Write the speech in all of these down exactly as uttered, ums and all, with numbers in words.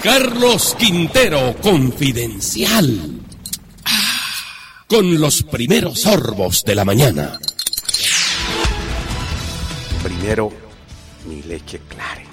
Carlos Quintero, Confidencial. Ah, con los primeros sorbos de la mañana. Primero, mi leche Claret,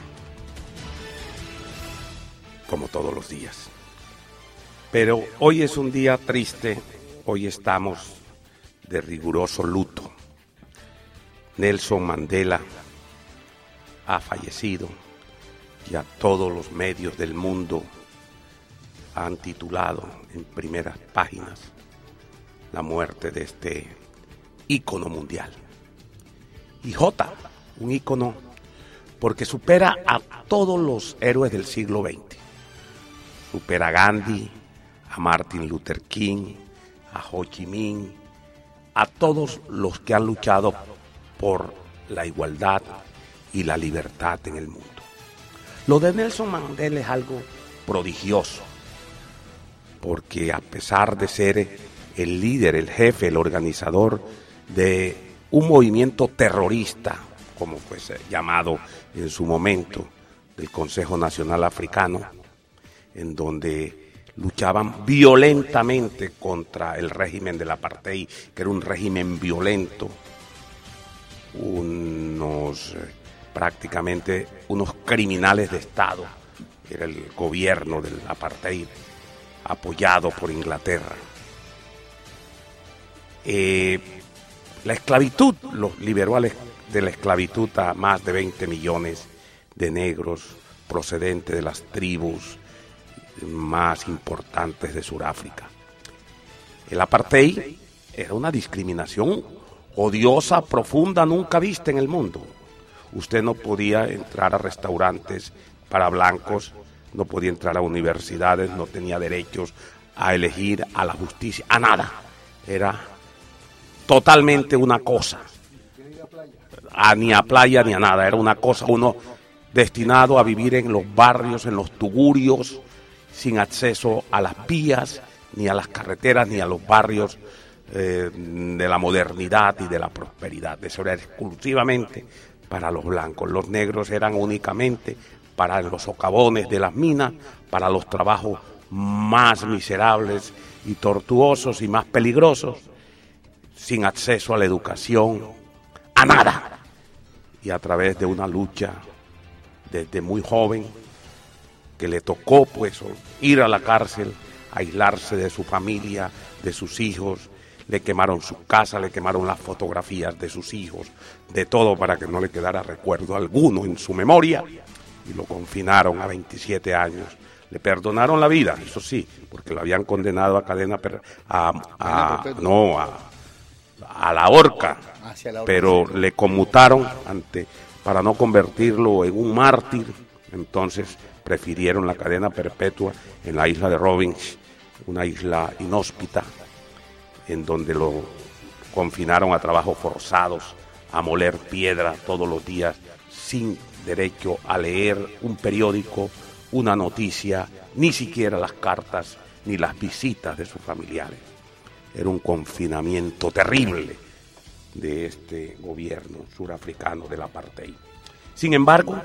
como todos los días. Pero hoy es un día triste, hoy estamos de riguroso luto. Nelson Mandela ha fallecido y a todos los medios del mundo han titulado en primeras páginas la muerte de este ícono mundial. Y J, un ícono porque supera a todos los héroes del siglo veinte. Supera a Gandhi, a Martin Luther King, a Ho Chi Minh, a todos los que han luchado por la igualdad y la libertad en el mundo. Lo de Nelson Mandela es algo prodigioso, porque a pesar de ser el líder, el jefe, el organizador de un movimiento terrorista, como fue llamado en su momento, del Consejo Nacional Africano, en donde luchaban violentamente contra el régimen del apartheid, que era un régimen violento, unos prácticamente unos criminales de Estado, era el gobierno del apartheid, apoyado por Inglaterra. Eh, la esclavitud los liberó a la, de la esclavitud a más de veinte millones de negros procedentes de las tribus más importantes de Sudáfrica. El apartheid era una discriminación odiosa, profunda, nunca vista en el mundo. Usted no podía entrar a restaurantes para blancos, no podía entrar a universidades, no tenía derechos a elegir, a la justicia, a nada. Era totalmente una cosa. A, ni a playa ni a nada, era una cosa, uno destinado a vivir en los barrios, en los tugurios, sin acceso a las vías, ni a las carreteras, ni a los barrios eh, de la modernidad y de la prosperidad. Eso era exclusivamente para los blancos. Los negros eran únicamente para los socavones de las minas, para los trabajos más miserables y tortuosos y más peligrosos, sin acceso a la educación, a nada. Y a través de una lucha desde muy joven, que le tocó pues ir a la cárcel, aislarse de su familia, de sus hijos, le quemaron su casa, le quemaron las fotografías de sus hijos, de todo para que no le quedara recuerdo alguno en su memoria, y lo confinaron a veintisiete años. Le perdonaron la vida, eso sí, porque lo habían condenado a cadena per, a, a, no, a, a la horca, pero le conmutaron ante, para no convertirlo en un mártir. Entonces prefirieron la cadena perpetua en la isla de Robins, una isla inhóspita, en donde lo confinaron a trabajos forzados, a moler piedra todos los días, sin derecho a leer un periódico, una noticia, ni siquiera las cartas, ni las visitas de sus familiares. Era un confinamiento terrible de este gobierno surafricano del apartheid. Sin embargo,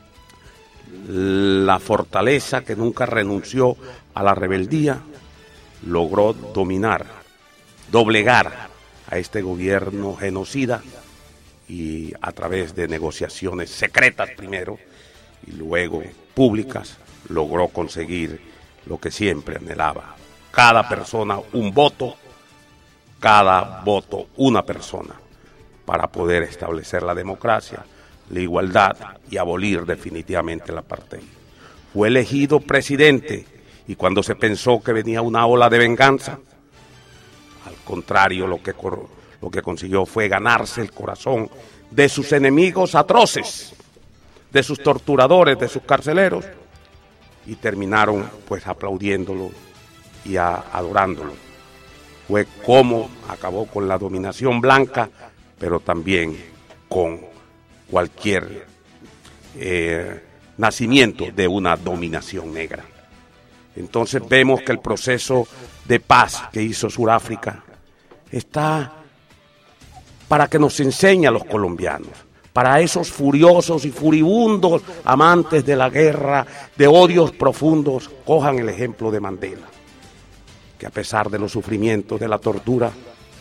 la fortaleza que nunca renunció a la rebeldía logró dominar, doblegar a este gobierno genocida, y a través de negociaciones secretas primero y luego públicas logró conseguir lo que siempre anhelaba: cada persona un voto, cada voto una persona, para poder establecer la democracia, la igualdad y abolir definitivamente el apartheid. Fue elegido presidente, y cuando se pensó que venía una ola de venganza, al contrario, lo que, lo que consiguió fue ganarse el corazón de sus enemigos atroces, de sus torturadores, de sus carceleros, y terminaron pues aplaudiéndolo y a, adorándolo. Fue como acabó con la dominación blanca, pero también con cualquier eh, nacimiento de una dominación negra. Entonces vemos que el proceso de paz que hizo Sudáfrica está para que nos enseñe a los colombianos, Para esos furiosos y furibundos amantes de la guerra, de odios profundos, cojan el ejemplo de Mandela, que a pesar de los sufrimientos de la tortura,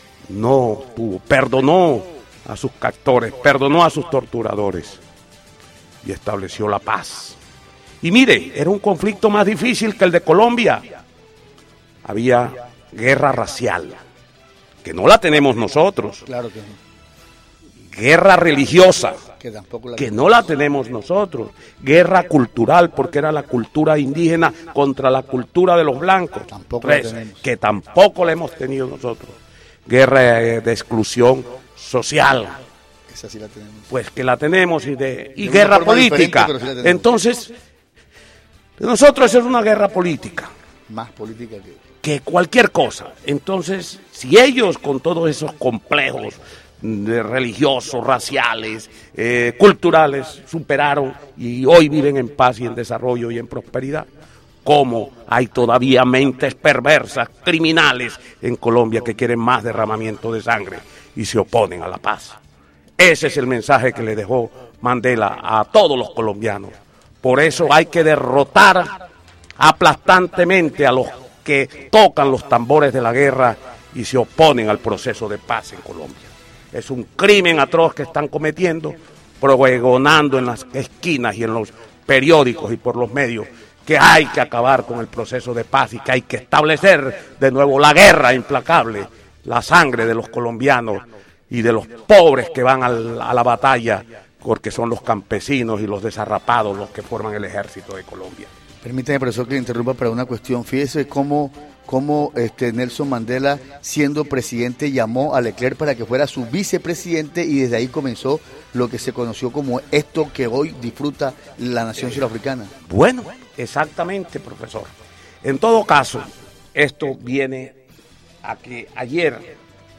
no tuvo, perdonó a sus captores, perdonó a sus torturadores y estableció la paz. Y mire, era un conflicto más difícil que el de Colombia. Había guerra racial, que no la tenemos nosotros. Claro que no. Guerra religiosa, que, tampoco la que no la tenemos nosotros. Guerra cultural, porque era la cultura indígena contra la cultura de los blancos, tampoco Tres, la tenemos. que tampoco la hemos tenido nosotros. Guerra de exclusión social, esa sí la tenemos. Pues que la tenemos, y, de, y de guerra política. Sí la Entonces, nosotros es una guerra política. Más política que... que cualquier cosa. Entonces, si ellos con todos esos complejos de religiosos, raciales, eh, culturales, superaron y hoy viven en paz y en desarrollo y en prosperidad, ¿cómo hay todavía mentes perversas, criminales en Colombia que quieren más derramamiento de sangre y se oponen a la paz? Ese es el mensaje que le dejó Mandela a todos los colombianos. Por eso hay que derrotar aplastantemente a los que tocan los tambores de la guerra y se oponen al proceso de paz en Colombia. Es un crimen atroz que están cometiendo, pregonando en las esquinas y en los periódicos y por los medios que hay que acabar con el proceso de paz y que hay que establecer de nuevo la guerra implacable, la sangre de los colombianos y de los pobres que van al, a la batalla, porque son los campesinos y los desarrapados los que forman el ejército de Colombia. Permítame, profesor, que le interrumpa para una cuestión. Fíjese cómo, cómo este Nelson Mandela, siendo presidente, llamó a Leclerc para que fuera su vicepresidente y desde ahí comenzó lo que se conoció como esto que hoy disfruta la nación surafricana. Bueno, exactamente, profesor. En todo caso, esto viene a que ayer,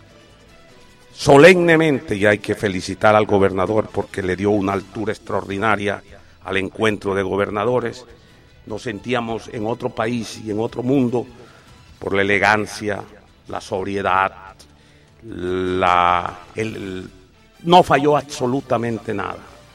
solemnemente, y hay que felicitar al gobernador porque le dio una altura extraordinaria al encuentro de gobernadores. Nos sentíamos en otro país y en otro mundo por la elegancia, la sobriedad, la, el, el, no falló absolutamente nada.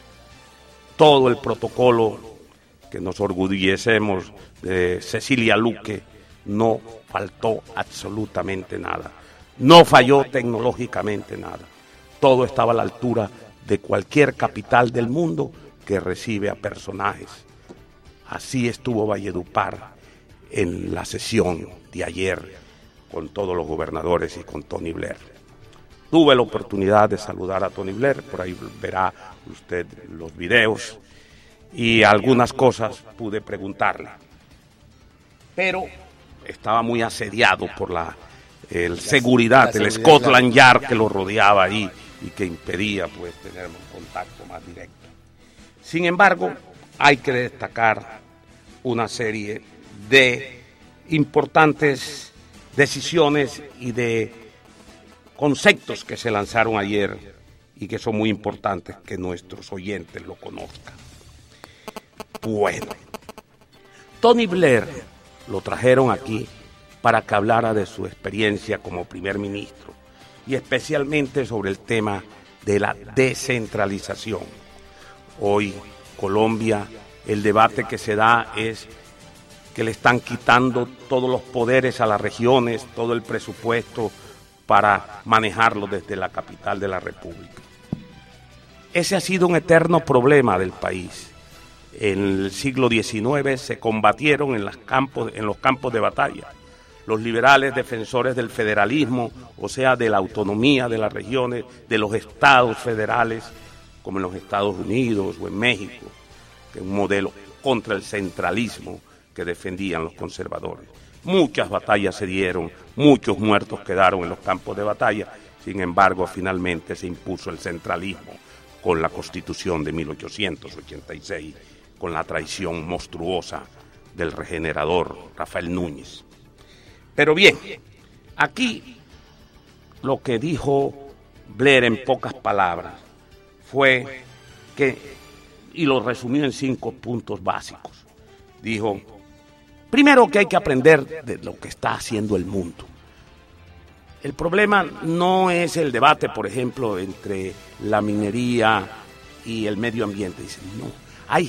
Todo el protocolo que nos orgullecemos de Cecilia Luque, no faltó absolutamente nada. No falló tecnológicamente nada. Todo estaba a la altura de cualquier capital del mundo que recibe a personajes. Así estuvo Valledupar en la sesión de ayer con todos los gobernadores y con Tony Blair. Tuve la oportunidad de saludar a Tony Blair, por ahí verá usted los videos, y algunas cosas pude preguntarle. Pero estaba muy asediado por la el seguridad, la el seguridad, Scotland Yard que lo rodeaba ahí y que impedía pues tener un contacto más directo. Sin embargo, hay que destacar una serie de importantes decisiones y de conceptos que se lanzaron ayer y que son muy importantes que nuestros oyentes lo conozcan. Bueno, Tony Blair lo trajeron aquí para que hablara de su experiencia como primer ministro y especialmente sobre el tema de la descentralización. Hoy, Colombia, el debate que se da es que le están quitando todos los poderes a las regiones, todo el presupuesto para manejarlo desde la capital de la República. Ese ha sido un eterno problema del país. En el siglo diecinueve se combatieron en, las campos, en los campos de batalla. Los liberales defensores del federalismo, o sea, de la autonomía de las regiones, de los estados federales, como en los Estados Unidos o en México, que es un modelo contra el centralismo que defendían los conservadores. Muchas batallas se dieron, muchos muertos quedaron en los campos de batalla, sin embargo, finalmente se impuso el centralismo con la Constitución de mil ochocientos ochenta y seis, con la traición monstruosa del regenerador Rafael Núñez. Pero bien, aquí lo que dijo Blair en pocas palabras fue que, y lo resumió en cinco puntos básicos, dijo, primero que hay que aprender de lo que está haciendo el mundo. El problema no es el debate, por ejemplo, entre la minería y el medio ambiente. Dicen, no, hay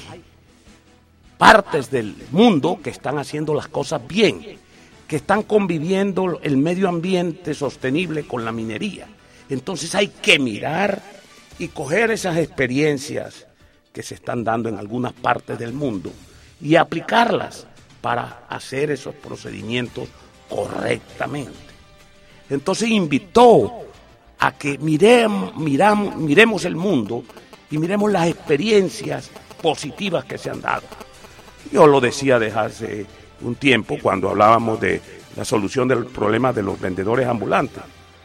partes del mundo que están haciendo las cosas bien, que están conviviendo el medio ambiente sostenible con la minería. Entonces hay que mirar y coger esas experiencias que se están dando en algunas partes del mundo y aplicarlas para hacer esos procedimientos correctamente. Entonces invitó a que miremos, miramos, miremos el mundo y miremos las experiencias positivas que se han dado. Yo lo decía desde hace un tiempo cuando hablábamos de la solución del problema de los vendedores ambulantes.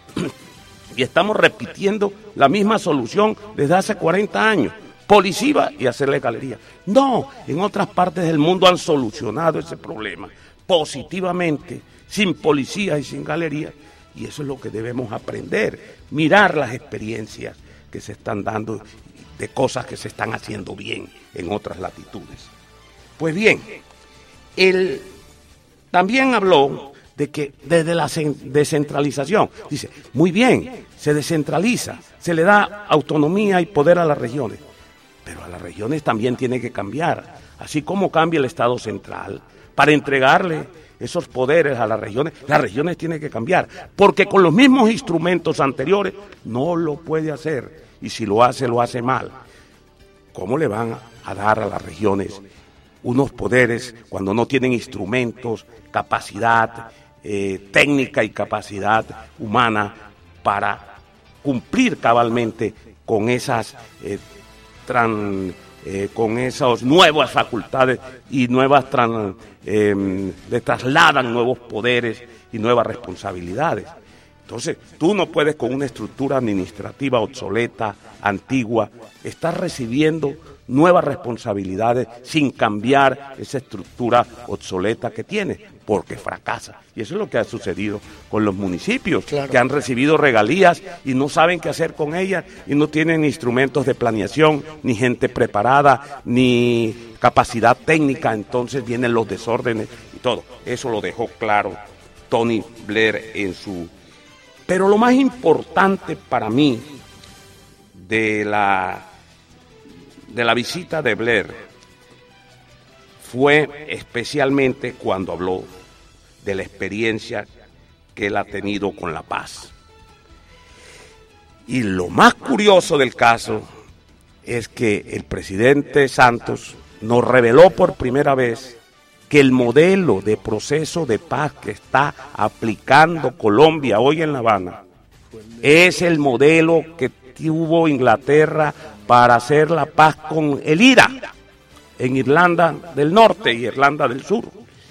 Y estamos repitiendo la misma solución desde hace cuarenta años. Policía y hacerle galería. No, en otras partes del mundo han solucionado ese problema positivamente, sin policía y sin galería. Y eso es lo que debemos aprender, mirar las experiencias que se están dando de cosas que se están haciendo bien en otras latitudes. Pues bien, él también habló de que desde la descentralización, dice, muy bien, se descentraliza, se le da autonomía y poder a las regiones, pero a las regiones también tiene que cambiar, así como cambia el Estado central, para entregarle esos poderes a las regiones, las regiones tienen que cambiar, porque con los mismos instrumentos anteriores no lo puede hacer, y si lo hace, lo hace mal. ¿Cómo le van a dar a las regiones unos poderes cuando no tienen instrumentos, capacidad eh, técnica y capacidad humana para cumplir cabalmente con esas eh, tran, eh, con esas nuevas facultades y nuevas tran, eh, le trasladan nuevos poderes y nuevas responsabilidades? Entonces, tú no puedes con una estructura administrativa obsoleta, antigua, estar recibiendo nuevas responsabilidades sin cambiar esa estructura obsoleta que tiene, porque fracasa. Y eso es lo que ha sucedido con los municipios, claro, que han recibido regalías y no saben qué hacer con ellas y no tienen instrumentos de planeación, ni gente preparada, ni capacidad técnica. Entonces vienen los desórdenes y todo. Eso lo dejó claro Tony Blair en su... Pero lo más importante para mí de la, de la visita de Blair fue especialmente cuando habló de la experiencia que él ha tenido con la paz. Y lo más curioso del caso es que el presidente Santos nos reveló por primera vez que el modelo de proceso de paz que está aplicando Colombia hoy en La Habana es el modelo que tuvo Inglaterra para hacer la paz con el I R A en Irlanda del Norte y Irlanda del Sur.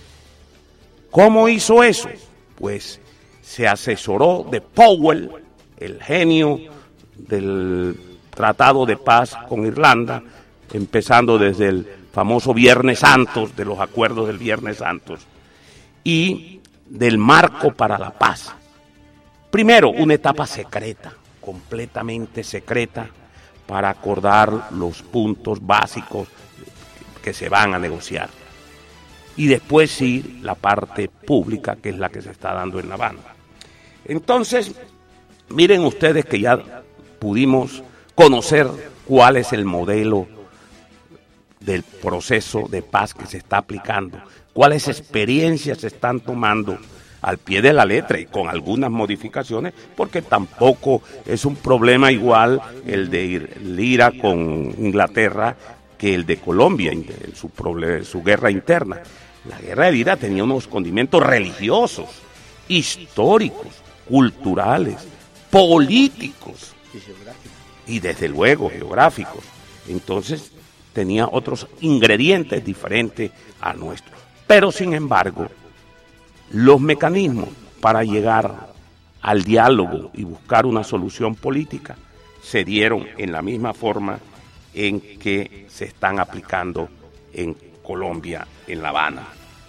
¿Cómo hizo eso? Pues se asesoró de Powell, el genio del Tratado de Paz con Irlanda, empezando desde el famoso Viernes Santos, de los acuerdos del Viernes Santos, y del marco para la paz. Primero, una etapa secreta, completamente secreta, para acordar los puntos básicos que se van a negociar. Y después sí, la parte pública, que es la que se está dando en La Habana. Entonces, miren ustedes que ya pudimos conocer cuál es el modelo del proceso de paz que se está aplicando, cuáles experiencias se están tomando al pie de la letra y con algunas modificaciones, porque tampoco es un problema igual el de el I R A con Inglaterra que el de Colombia, su, problema, su guerra interna. La guerra del I R A tenía unos condimentos religiosos, históricos, culturales, políticos y desde luego geográficos. Entonces tenía otros ingredientes diferentes a nuestros. Pero sin embargo, los mecanismos para llegar al diálogo y buscar una solución política se dieron en la misma forma en que se están aplicando en Colombia, en La Habana.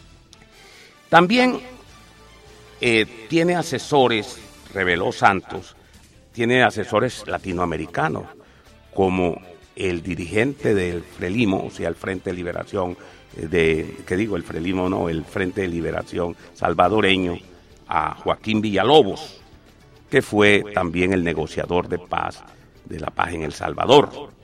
También eh, tiene asesores, reveló Santos, tiene asesores latinoamericanos, como el dirigente del Frelimo, o sea, el Frente de Liberación, de, ¿qué digo? El Frelimo no, el Frente de Liberación salvadoreño, a Joaquín Villalobos, que fue también el negociador de paz, de la paz en El Salvador.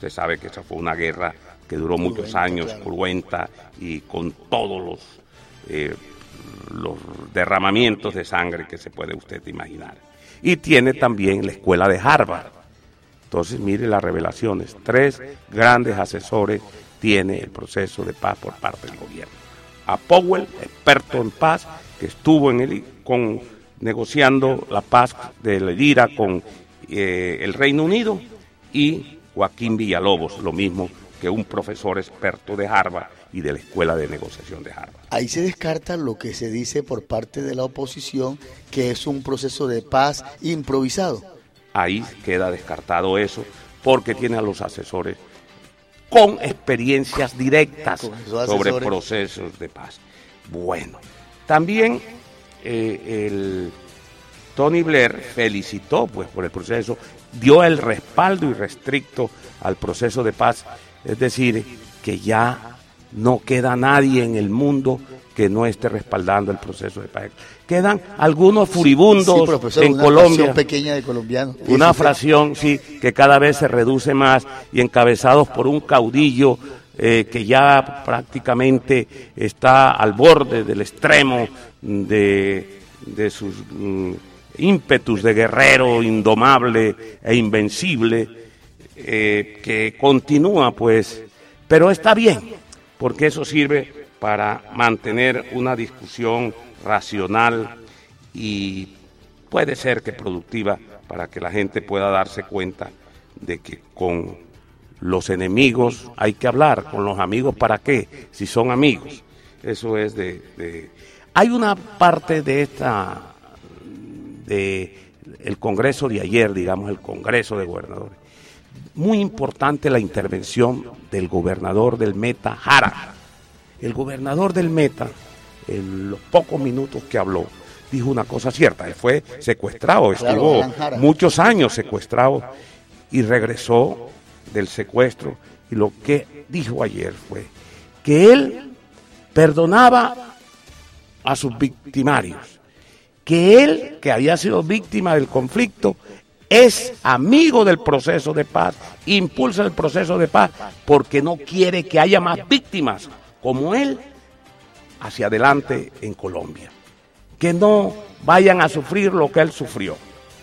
Usted sabe que esa fue una guerra que duró muchos años, cruenta y con todos los, eh, los derramamientos de sangre que se puede usted imaginar. Y tiene también la escuela de Harvard. Entonces, mire las revelaciones. Tres grandes asesores tiene el proceso de paz por parte del gobierno. A Powell, experto en paz, que estuvo en el, con, negociando la paz del I R A con eh, el Reino Unido, y Joaquín Villalobos, lo mismo que un profesor experto de Harvard y de la Escuela de Negociación de Harvard. Ahí se descarta lo que se dice por parte de la oposición, que es un proceso de paz improvisado. Ahí queda descartado eso, porque tiene a los asesores con experiencias directas sobre procesos de paz. Bueno, también eh, el Tony Blair felicitó pues por el proceso, dio el respaldo irrestricto al proceso de paz, es decir, que ya no queda nadie en el mundo que no esté respaldando el proceso de paz. Quedan algunos furibundos sí, profesor, en una Colombia. Fracción pequeña de colombianos. Una fracción, sí, que cada vez se reduce más y encabezados por un caudillo eh, que ya prácticamente está al borde del extremo de, de sus mm, ímpetus de guerrero indomable e invencible, eh, que continúa pues, pero está bien, porque eso sirve para mantener una discusión racional y puede ser que productiva para que la gente pueda darse cuenta de que con los enemigos hay que hablar, con los amigos ¿para qué? Si son amigos. Eso es de... de... Hay una parte de esta, de el Congreso de ayer, digamos, el Congreso de Gobernadores, muy importante la intervención del gobernador del Meta, Jara. El gobernador del Meta, en los pocos minutos que habló, dijo una cosa cierta. Él fue secuestrado, estuvo claro, muchos años secuestrado y regresó del secuestro. Y lo que dijo ayer fue que él perdonaba a sus victimarios, que él, que había sido víctima del conflicto, es amigo del proceso de paz, impulsa el proceso de paz, porque no quiere que haya más víctimas como él hacia adelante en Colombia, que no vayan a sufrir lo que él sufrió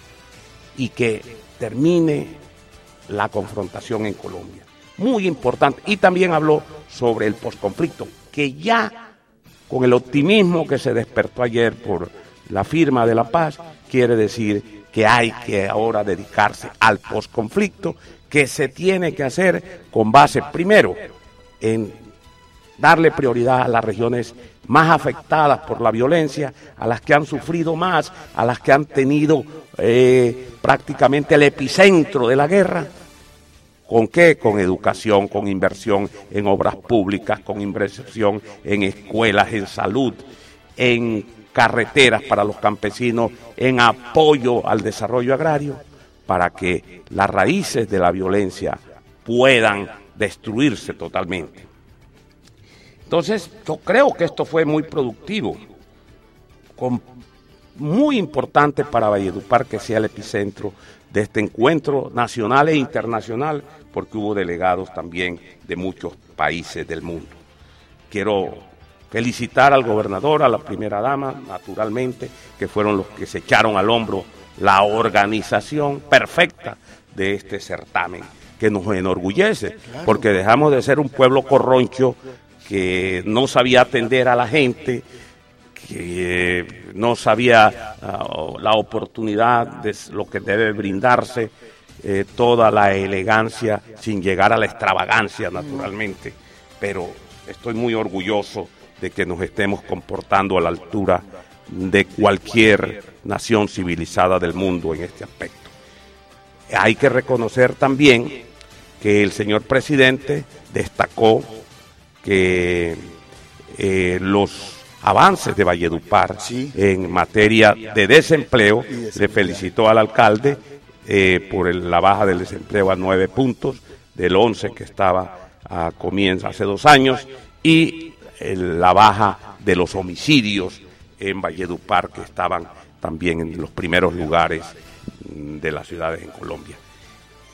y que termine la confrontación en Colombia. Muy importante. Y también habló sobre el posconflicto, que ya con el optimismo que se despertó ayer por la firma de la paz, quiere decir que hay que ahora dedicarse al posconflicto, que se tiene que hacer con base primero en darle prioridad a las regiones más afectadas por la violencia, a las que han sufrido más, a las que han tenido eh, prácticamente el epicentro de la guerra. ¿Con qué? Con educación, con inversión en obras públicas, con inversión en escuelas, en salud, en carreteras para los campesinos, en apoyo al desarrollo agrario, para que las raíces de la violencia puedan destruirse totalmente. Entonces, yo creo que esto fue muy productivo, con, muy importante para Valledupar que sea el epicentro de este encuentro nacional e internacional, porque hubo delegados también de muchos países del mundo. Quiero felicitar al gobernador, a la primera dama, naturalmente, que fueron los que se echaron al hombro la organización perfecta de este certamen, que nos enorgullece, porque dejamos de ser un pueblo corroncho que no sabía atender a la gente, que no sabía uh, la oportunidad de lo que debe brindarse, eh, toda la elegancia sin llegar a la extravagancia, naturalmente, pero estoy muy orgulloso de que nos estemos comportando a la altura de cualquier nación civilizada del mundo en este aspecto. Hay que reconocer también que el señor presidente destacó que eh, los avances de Valledupar sí. en materia de desempleo, le felicitó al alcalde eh, por el, la baja del desempleo a nueve puntos, del once que estaba a comienzo hace dos años, y el, la baja de los homicidios en Valledupar, que estaban también en los primeros lugares de las ciudades en Colombia.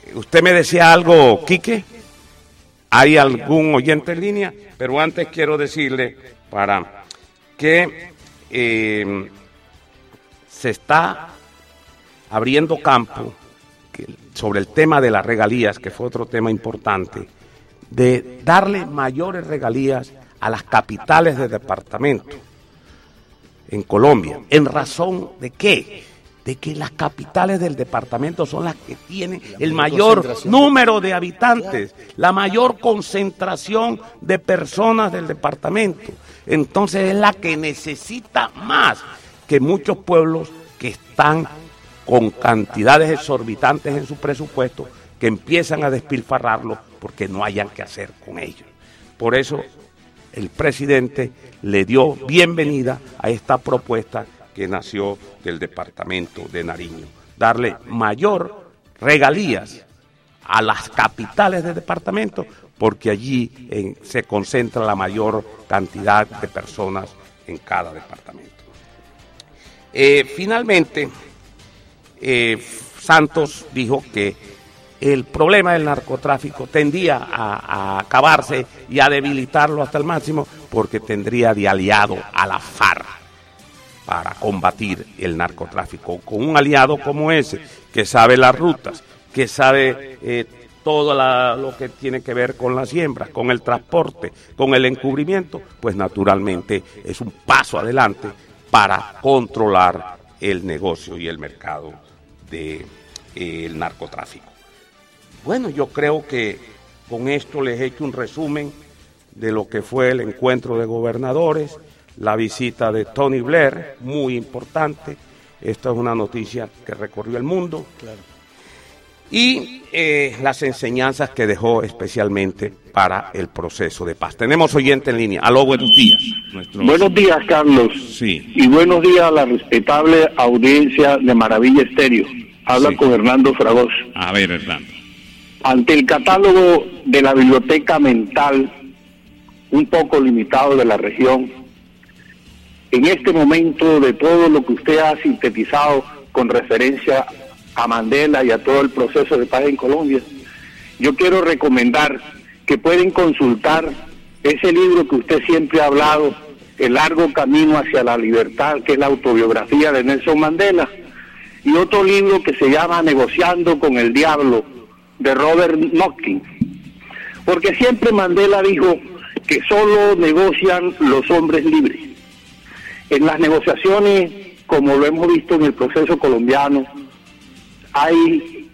usted me decía algo, Quique. ¿Hay algún oyente en línea? Pero antes quiero decirle para que eh, se está abriendo campo que, sobre el tema de las regalías, que fue otro tema importante, de darle mayores regalías a las capitales de departamento en Colombia. ¿En razón de qué? De que las capitales del departamento son las que tienen el mayor número de habitantes, la mayor concentración de personas del departamento. Entonces es la que necesita más que muchos pueblos que están con cantidades exorbitantes en su presupuesto, que empiezan a despilfarrarlo porque no hayan qué hacer con ellos. Por eso el presidente le dio bienvenida a esta propuesta que nació del departamento de Nariño, darle mayor regalías a las capitales del departamento, porque allí en, se concentra la mayor cantidad de personas en cada departamento. Eh, finalmente, eh, Santos dijo que el problema del narcotráfico tendía a, a acabarse y a debilitarlo hasta el máximo, porque tendría de aliado a la FARC para combatir el narcotráfico. Con un aliado como ese, que sabe las rutas, que sabe eh, todo la, lo que tiene que ver con la siembra, con el transporte, con el encubrimiento, pues naturalmente es un paso adelante para controlar el negocio y el mercado del de, eh, narcotráfico. Bueno, yo creo que con esto les he hecho un resumen de lo que fue el encuentro de gobernadores, la visita de Tony Blair, muy importante. Esta es una noticia que recorrió el mundo. Claro. Y eh, las enseñanzas que dejó especialmente para el proceso de paz. Tenemos oyente en línea. Aló, buenos días. Nuestros... Buenos días, Carlos. Sí. Y buenos días a la respetable audiencia de Maravilla Estéreo. Habla sí. con Hernando Fragoso. A ver, Hernando. Ante el catálogo de la biblioteca mental, un poco limitado de la región, en este momento de todo lo que usted ha sintetizado con referencia a Mandela y a todo el proceso de paz en Colombia, yo quiero recomendar que pueden consultar ese libro que usted siempre ha hablado, El largo camino hacia la libertad, que es la autobiografía de Nelson Mandela, y otro libro que se llama Negociando con el Diablo, de Robert Notkin, porque siempre Mandela dijo que solo negocian los hombres libres. En las negociaciones, como lo hemos visto en el proceso colombiano, hay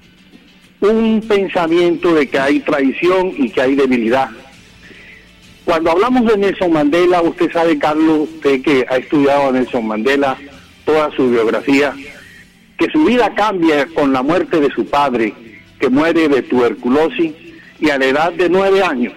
un pensamiento de que hay traición y que hay debilidad. Cuando hablamos de Nelson Mandela, usted sabe, Carlos, usted que ha estudiado a Nelson Mandela, toda su biografía, que su vida cambia con la muerte de su padre, que muere de tuberculosis, y a la edad de nueve años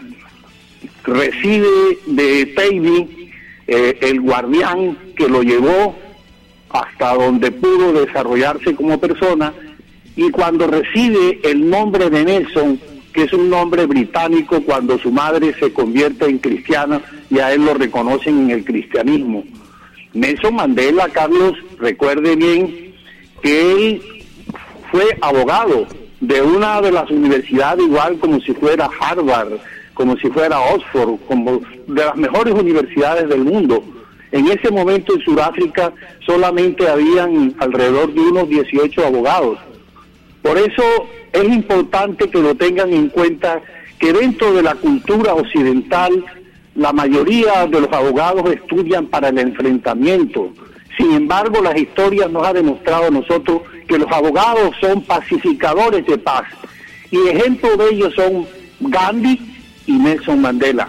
recibe de Pavey eh, el guardián que lo llevó hasta donde pudo desarrollarse como persona, y cuando recibe el nombre de Nelson, que es un nombre británico cuando su madre se convierte en cristiana y a él lo reconocen en el cristianismo. Nelson Mandela, Carlos, recuerde bien que él fue abogado de una de las universidades, igual como si fuera Harvard, como si fuera Oxford, como de las mejores universidades del mundo. En ese momento en Sudáfrica solamente habían alrededor de unos dieciocho abogados. Por eso es importante que lo tengan en cuenta, que dentro de la cultura occidental la mayoría de los abogados estudian para el enfrentamiento. Sin embargo, las historias nos han demostrado a nosotros que los abogados son pacificadores de paz, y ejemplo de ellos son Gandhi y Nelson Mandela.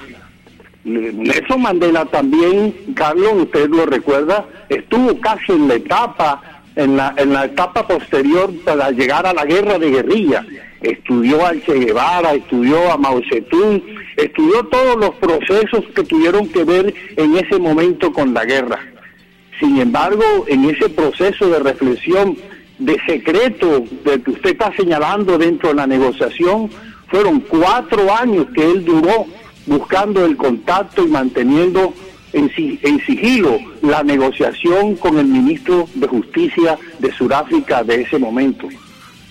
Nelson Mandela también, Carlos, usted lo recuerda, estuvo casi en la etapa, en la, en la etapa posterior para llegar a la guerra de guerrilla. Estudió a Che Guevara, estudió a Mao Zedong, estudió todos los procesos que tuvieron que ver en ese momento con la guerra. Sin embargo, en ese proceso de reflexión, de secreto, de que usted está señalando dentro de la negociación, fueron cuatro años que él duró buscando el contacto y manteniendo en, en sigilo la negociación con el ministro de Justicia de Sudáfrica de ese momento.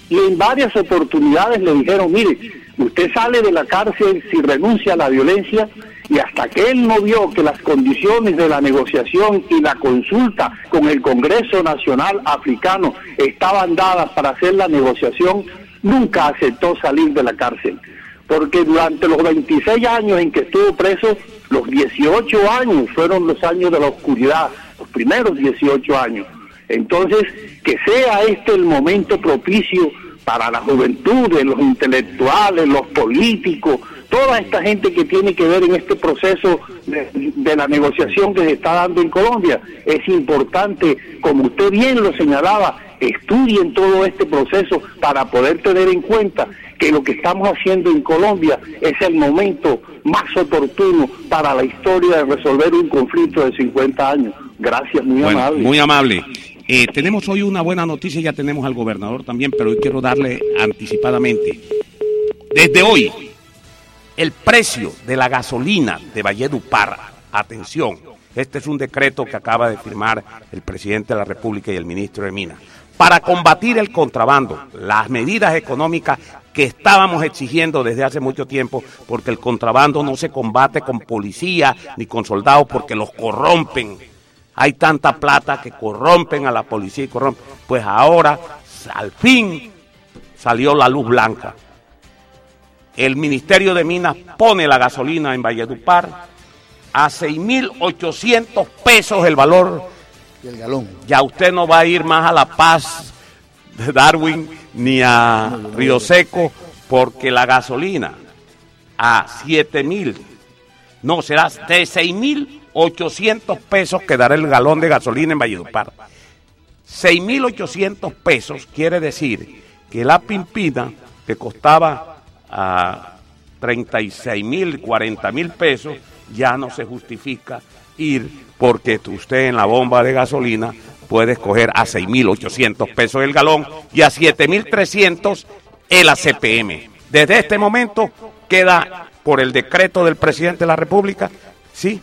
Y en varias oportunidades le dijeron, mire, usted sale de la cárcel si renuncia a la violencia, y hasta que él no vio que las condiciones de la negociación y la consulta con el Congreso Nacional Africano estaban dadas para hacer la negociación, nunca aceptó salir de la cárcel. Porque durante los veintiséis años en que estuvo preso, los dieciocho años fueron los años de la oscuridad, los primeros dieciocho años. Entonces, que sea este el momento propicio para la juventud, los intelectuales, los políticos, toda esta gente que tiene que ver en este proceso de, de la negociación que se está dando en Colombia. Es importante, como usted bien lo señalaba, estudien todo este proceso para poder tener en cuenta que lo que estamos haciendo en Colombia es el momento más oportuno para la historia de resolver un conflicto de cincuenta años. Gracias, muy bueno, amable. Muy amable. Eh, tenemos hoy una buena noticia, ya tenemos al gobernador también, pero hoy quiero darle anticipadamente. Desde hoy, el precio de la gasolina de Valledupar, atención, este es un decreto que acaba de firmar el presidente de la República y el ministro de Minas, para combatir el contrabando, las medidas económicas que estábamos exigiendo desde hace mucho tiempo, porque el contrabando no se combate con policía ni con soldados porque los corrompen. Hay tanta plata que corrompen a la policía y corrompen. Pues ahora, al fin, salió la luz blanca. El Ministerio de Minas pone la gasolina en Valledupar a seis mil ochocientos pesos el valor. Y el galón. Ya usted no va a ir más a La Paz de Darwin ni a Río Seco, porque la gasolina a siete mil, no, será de seis mil ochocientos pesos que dará el galón de gasolina en Valledupar. seis mil ochocientos pesos quiere decir que la Pimpina, que costaba a treinta y seis mil, cuarenta mil pesos, ya no se justifica ir, porque usted en la bomba de gasolina puede escoger a seis mil ochocientos pesos el galón y a siete mil trescientos el A C P M. Desde este momento queda por el decreto del presidente de la República, ¿sí?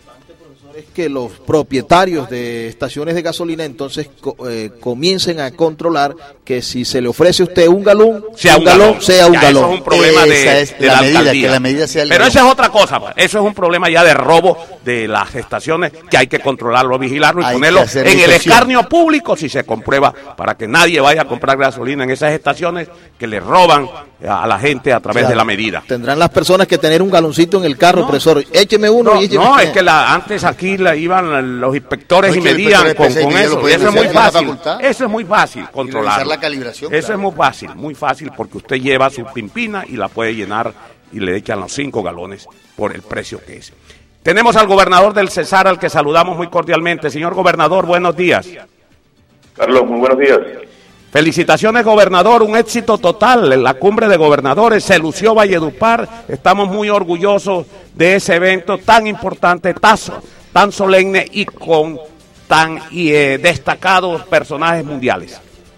Es que los propietarios de estaciones de gasolina entonces co eh, comiencen a controlar que si se le ofrece a usted un galón, sea un, un galón, galón, sea un ya galón. Eso es un problema de, es de la, la medida, alcaldía. Que la medida sea el Pero galón. esa es otra cosa, eso es un problema ya de robo de las estaciones, que hay que controlarlo, vigilarlo y hay ponerlo en el inspección. escarnio público si se comprueba, para que nadie vaya a comprar gasolina en esas estaciones que le roban a la gente a través claro. de la medida. Tendrán las personas que tener un galoncito en el carro, no, profesor, écheme uno no, y écheme No, uno. es que la, antes aquí la iban los inspectores no, y medían con, con eso, y eso es muy fácil, eso es muy fácil controlar. La calibración, eso claro. es muy fácil, muy fácil, porque usted lleva su pimpina y la puede llenar y le echan los cinco galones por el precio que es. Tenemos al gobernador del Cesar, al que saludamos muy cordialmente. Señor gobernador, buenos días. Carlos, muy buenos días. Felicitaciones, gobernador, un éxito total en la cumbre de gobernadores, se lució Valledupar, estamos muy orgullosos de ese evento tan importante, tan, tan solemne y con tan y, eh, destacados personajes mundiales.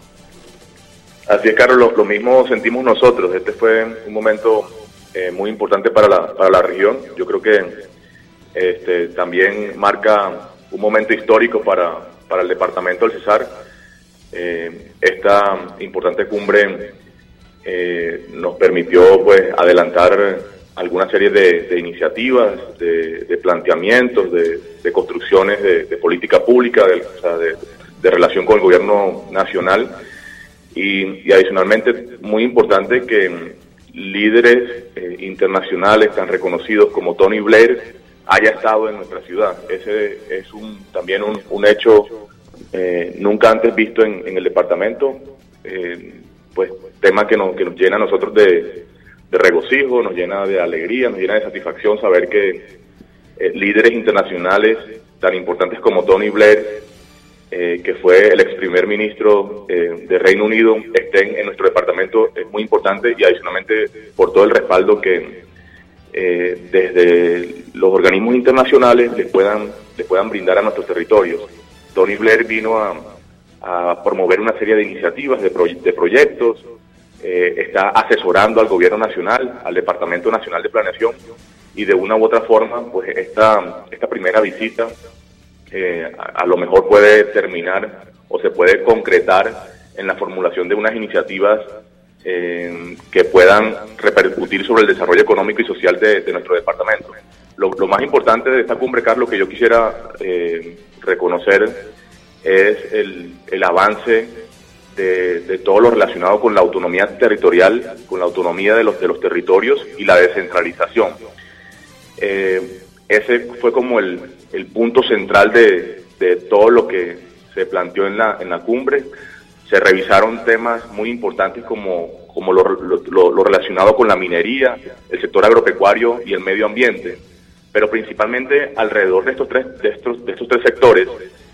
Así es, Carlos, lo, lo mismo sentimos nosotros. Este fue un momento eh, muy importante para la, para la región. Yo creo que este, también marca un momento histórico para, para el departamento del Cesar. Eh, esta importante cumbre eh, nos permitió pues adelantar alguna serie de, de iniciativas, de, de planteamientos, de, de construcciones de, de política pública, de, o sea, de, de relación con el gobierno nacional y, y adicionalmente muy importante que líderes eh, internacionales tan reconocidos como Tony Blair haya estado en nuestra ciudad. Ese es un, también un, un hecho eh, nunca antes visto en, en el departamento, eh, pues tema que nos, que nos llena a nosotros de, de regocijo, nos llena de alegría, nos llena de satisfacción saber que eh, líderes internacionales tan importantes como Tony Blair, eh, que fue el ex primer ministro eh, de Reino Unido, estén en nuestro departamento. Es muy importante y adicionalmente por todo el respaldo que eh, desde los organismos internacionales les puedan, les puedan brindar a nuestros territorios. Tony Blair vino a, a promover una serie de iniciativas, de, proye de proyectos, eh, está asesorando al gobierno nacional, al Departamento Nacional de Planeación, y de una u otra forma, pues esta, esta primera visita eh, a, a lo mejor puede terminar o se puede concretar en la formulación de unas iniciativas eh, que puedan repercutir sobre el desarrollo económico y social de, de nuestro departamento. Lo, lo más importante de esta cumbre, Carlos, que yo quisiera eh, reconocer es el, el avance de, de todo lo relacionado con la autonomía territorial, con la autonomía de los, de los territorios y la descentralización. Eh, ese fue como el, el punto central de, de todo lo que se planteó en la, en la cumbre. Se revisaron temas muy importantes como, como lo, lo, lo relacionado con la minería, el sector agropecuario y el medio ambiente. Pero principalmente alrededor de estos tres, de estos, de estos tres sectores,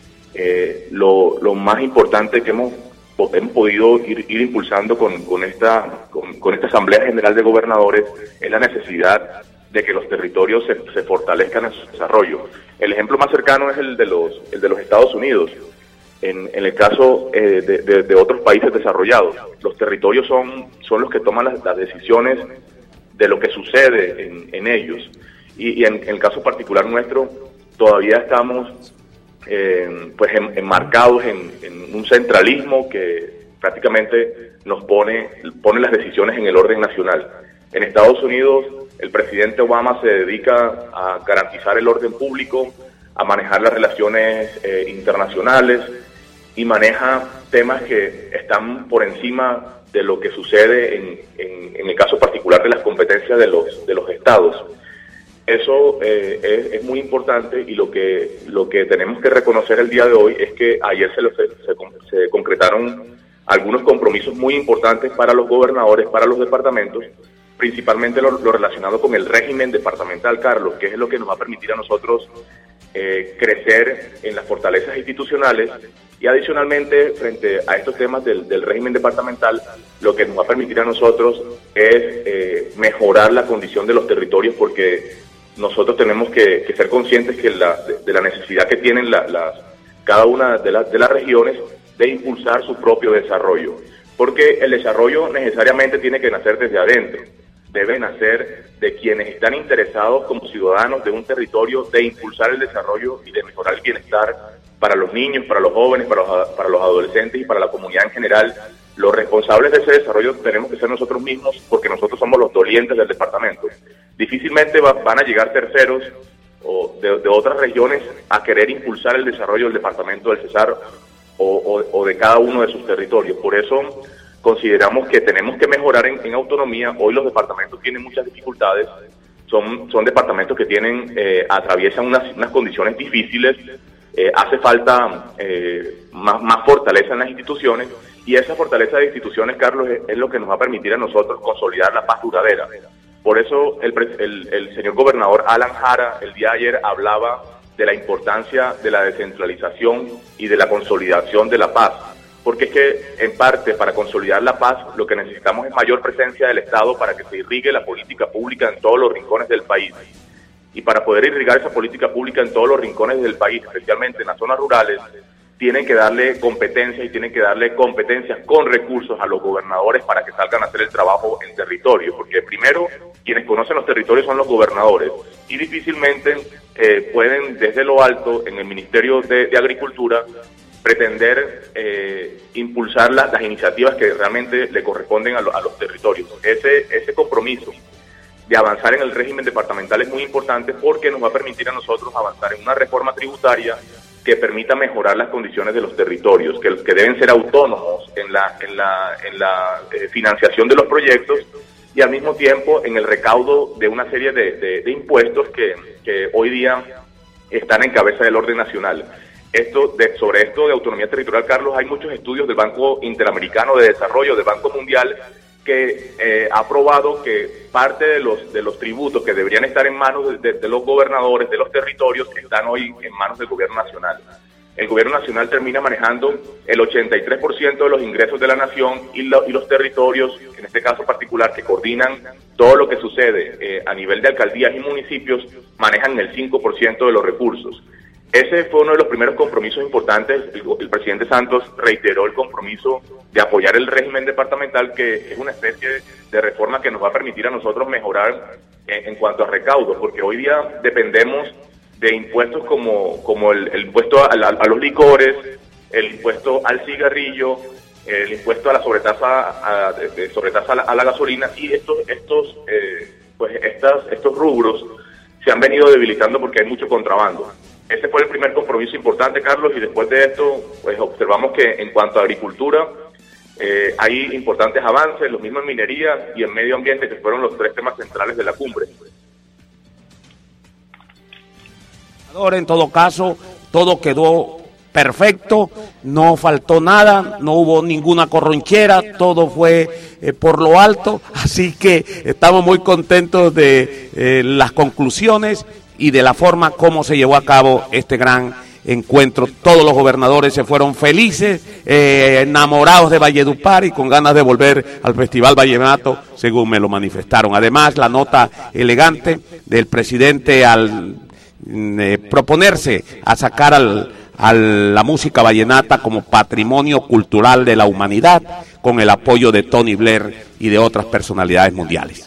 eh, lo, lo más importante que hemos, hemos podido ir, ir impulsando con, con, esta, con, con esta Asamblea General de Gobernadores es la necesidad de que los territorios se, se fortalezcan en su desarrollo. El ejemplo más cercano es el de los, el de los Estados Unidos. En, en el caso eh, de, de, de otros países desarrollados, los territorios son, son los que toman las, las decisiones de lo que sucede en, en ellos. Y, y en, en el caso particular nuestro, todavía estamos eh, pues en, enmarcados en, en un centralismo que prácticamente nos pone, pone las decisiones en el orden nacional. En Estados Unidos, el presidente Obama se dedica a garantizar el orden público, a manejar las relaciones eh, internacionales y maneja temas que están por encima de lo que sucede en, en, en el caso particular de las competencias de los, de los estados. Eso eh, es, es muy importante y lo que, lo que tenemos que reconocer el día de hoy es que ayer se, se, se, se concretaron algunos compromisos muy importantes para los gobernadores, para los departamentos, principalmente lo, lo relacionado con el régimen departamental, Carlos, que es lo que nos va a permitir a nosotros eh, crecer en las fortalezas institucionales y adicionalmente frente a estos temas del, del régimen departamental, lo que nos va a permitir a nosotros es eh, mejorar la condición de los territorios porque nosotros tenemos que, que ser conscientes que la, de, de la necesidad que tienen la, las, cada una de, la, de las regiones de impulsar su propio desarrollo, porque el desarrollo necesariamente tiene que nacer desde adentro. Debe nacer de quienes están interesados como ciudadanos de un territorio de impulsar el desarrollo y de mejorar el bienestar para los niños, para los jóvenes, para los, para los adolescentes y para la comunidad en general. Los responsables de ese desarrollo tenemos que ser nosotros mismos porque nosotros somos los dolientes del departamento. Difícilmente va, van a llegar terceros o de, de otras regiones a querer impulsar el desarrollo del departamento del Cesar o, o, o de cada uno de sus territorios. Por eso consideramos que tenemos que mejorar en, en autonomía. Hoy los departamentos tienen muchas dificultades, son, son departamentos que tienen, eh, atraviesan unas, unas condiciones difíciles, eh, hace falta eh, más, más fortaleza en las instituciones, y esa fortaleza de instituciones, Carlos, es, es lo que nos va a permitir a nosotros consolidar la paz duradera. Por eso el, el, el señor gobernador Alan Jara el día de ayer hablaba de la importancia de la descentralización y de la consolidación de la paz. Porque es que, en parte, para consolidar la paz, lo que necesitamos es mayor presencia del Estado para que se irrigue la política pública en todos los rincones del país. Y para poder irrigar esa política pública en todos los rincones del país, especialmente en las zonas rurales, tienen que darle competencias y tienen que darle competencias con recursos a los gobernadores para que salgan a hacer el trabajo en territorio. Porque primero, quienes conocen los territorios son los gobernadores y difícilmente eh, pueden, desde lo alto, en el Ministerio de, de Agricultura, pretender eh, impulsar las, las iniciativas que realmente le corresponden a, lo, a los territorios. Ese, ese compromiso de avanzar en el régimen departamental es muy importante porque nos va a permitir a nosotros avanzar en una reforma tributaria que permita mejorar las condiciones de los territorios, que, que deben ser autónomos en la, en la, en la eh, financiación de los proyectos y al mismo tiempo en el recaudo de una serie de, de, de impuestos que, que hoy día están en cabeza del orden nacional. Esto de, sobre esto de autonomía territorial, Carlos, hay muchos estudios del Banco Interamericano de Desarrollo, del Banco Mundial, que eh, ha probado que parte de los de los tributos que deberían estar en manos de, de, de los gobernadores de los territorios están hoy en manos del gobierno nacional. El gobierno nacional termina manejando el ochenta y tres por ciento de los ingresos de la nación y, lo, y los territorios, en este caso particular, que coordinan todo lo que sucede eh, a nivel de alcaldías y municipios, manejan el cinco por ciento de los recursos. Ese fue uno de los primeros compromisos importantes. El, el presidente Santos reiteró el compromiso de apoyar el régimen departamental, que es una especie de reforma que nos va a permitir a nosotros mejorar en, en cuanto a recaudo, porque hoy día dependemos de impuestos como, como el, el impuesto a, a, a los licores, el impuesto al cigarrillo, el impuesto a la sobretasa a, de, de sobretasa a la, a la gasolina, y estos estos eh, pues estas estos rubros se han venido debilitando porque hay mucho contrabando. Ese fue el primer compromiso importante, Carlos, y después de esto pues observamos que en cuanto a agricultura eh, hay importantes avances, lo mismo en minería y en medio ambiente, que fueron los tres temas centrales de la cumbre. En todo caso, todo quedó perfecto, no faltó nada, no hubo ninguna corronchera, todo fue eh, por lo alto, así que estamos muy contentos de eh, las conclusiones y de la forma como se llevó a cabo este gran encuentro. Todos los gobernadores se fueron felices, eh, enamorados de Valledupar y con ganas de volver al Festival Vallenato, según me lo manifestaron. Además, la nota elegante del presidente al eh, proponerse a sacar al a la música vallenata como patrimonio cultural de la humanidad, con el apoyo de Tony Blair y de otras personalidades mundiales.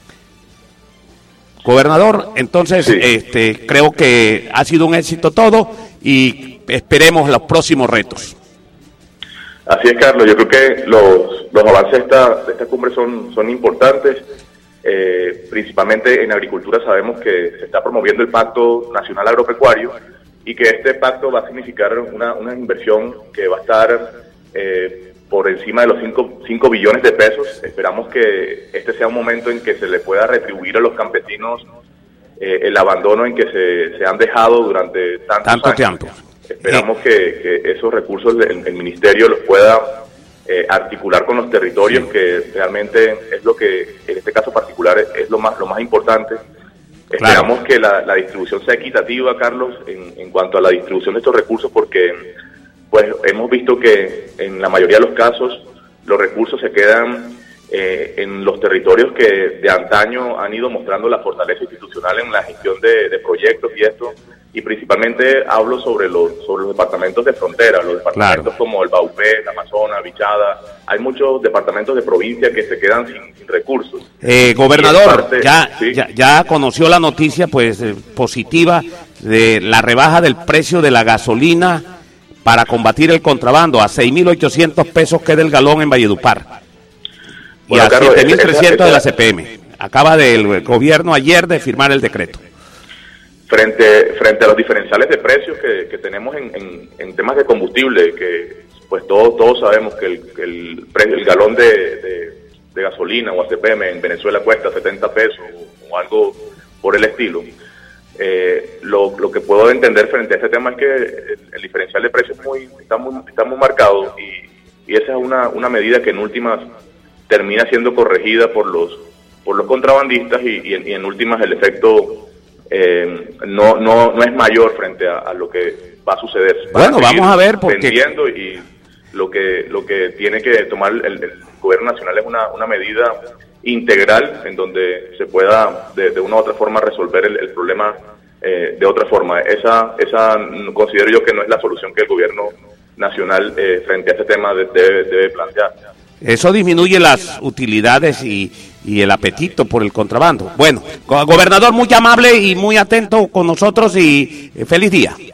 Gobernador, entonces, sí. este, creo que ha sido un éxito todo y esperemos los próximos retos. Así es, Carlos, yo creo que los, los avances de esta, de esta cumbre son, son importantes. Eh, principalmente en agricultura sabemos que se está promoviendo el Pacto Nacional Agropecuario, y que este pacto va a significar una, una inversión que va a estar eh, por encima de los cinco billones de pesos. Esperamos que este sea un momento en que se le pueda retribuir a los campesinos eh, el abandono en que se, se han dejado durante tantos tanto años. tiempo. Esperamos que, que esos recursos el, el Ministerio los pueda eh, articular con los territorios, que realmente es lo que, en este caso particular, es lo más, lo más importante. Esperamos claro. que la, la distribución sea equitativa, Carlos, en, en cuanto a la distribución de estos recursos, porque pues hemos visto que en la mayoría de los casos los recursos se quedan eh, en los territorios que de antaño han ido mostrando la fortaleza institucional en la gestión de, de proyectos y esto, y principalmente hablo sobre los sobre los departamentos de frontera, los departamentos claro. como el Baupé, el Amazonas, Vichada. Hay muchos departamentos de provincia que se quedan sin, sin recursos. Eh, gobernador, parte, ya, ¿sí? ya ya conoció la noticia pues eh, positiva de la rebaja del precio de la gasolina para combatir el contrabando. A seis mil ochocientos pesos queda el galón en Valledupar. Bueno, y a siete mil trescientos de la C P M. Acaba del gobierno ayer de firmar el decreto. Frente frente a los diferenciales de precios que, que tenemos en, en, en temas de combustible, que pues todos todos sabemos que el, el, el galón de, de, de gasolina o A C P M en Venezuela cuesta setenta pesos o, o algo por el estilo. Eh, lo, lo que puedo entender frente a este tema es que el, el diferencial de precios muy, está muy está muy marcado, y, y esa es una, una medida que en últimas termina siendo corregida por los por los contrabandistas, y, y, en, y en últimas el efecto Eh, no no no es mayor frente a, a lo que va a suceder. Bueno, vamos a ver, porque y lo que lo que tiene que tomar el, el gobierno nacional es una una medida integral en donde se pueda de, de una u otra forma resolver el, el problema eh, de otra forma. Esa esa considero yo que no es la solución que el gobierno nacional eh, frente a este tema debe debe plantear. Eso disminuye las utilidades y, y el apetito por el contrabando. Bueno, gobernador, muy amable y muy atento con nosotros, y eh, feliz día.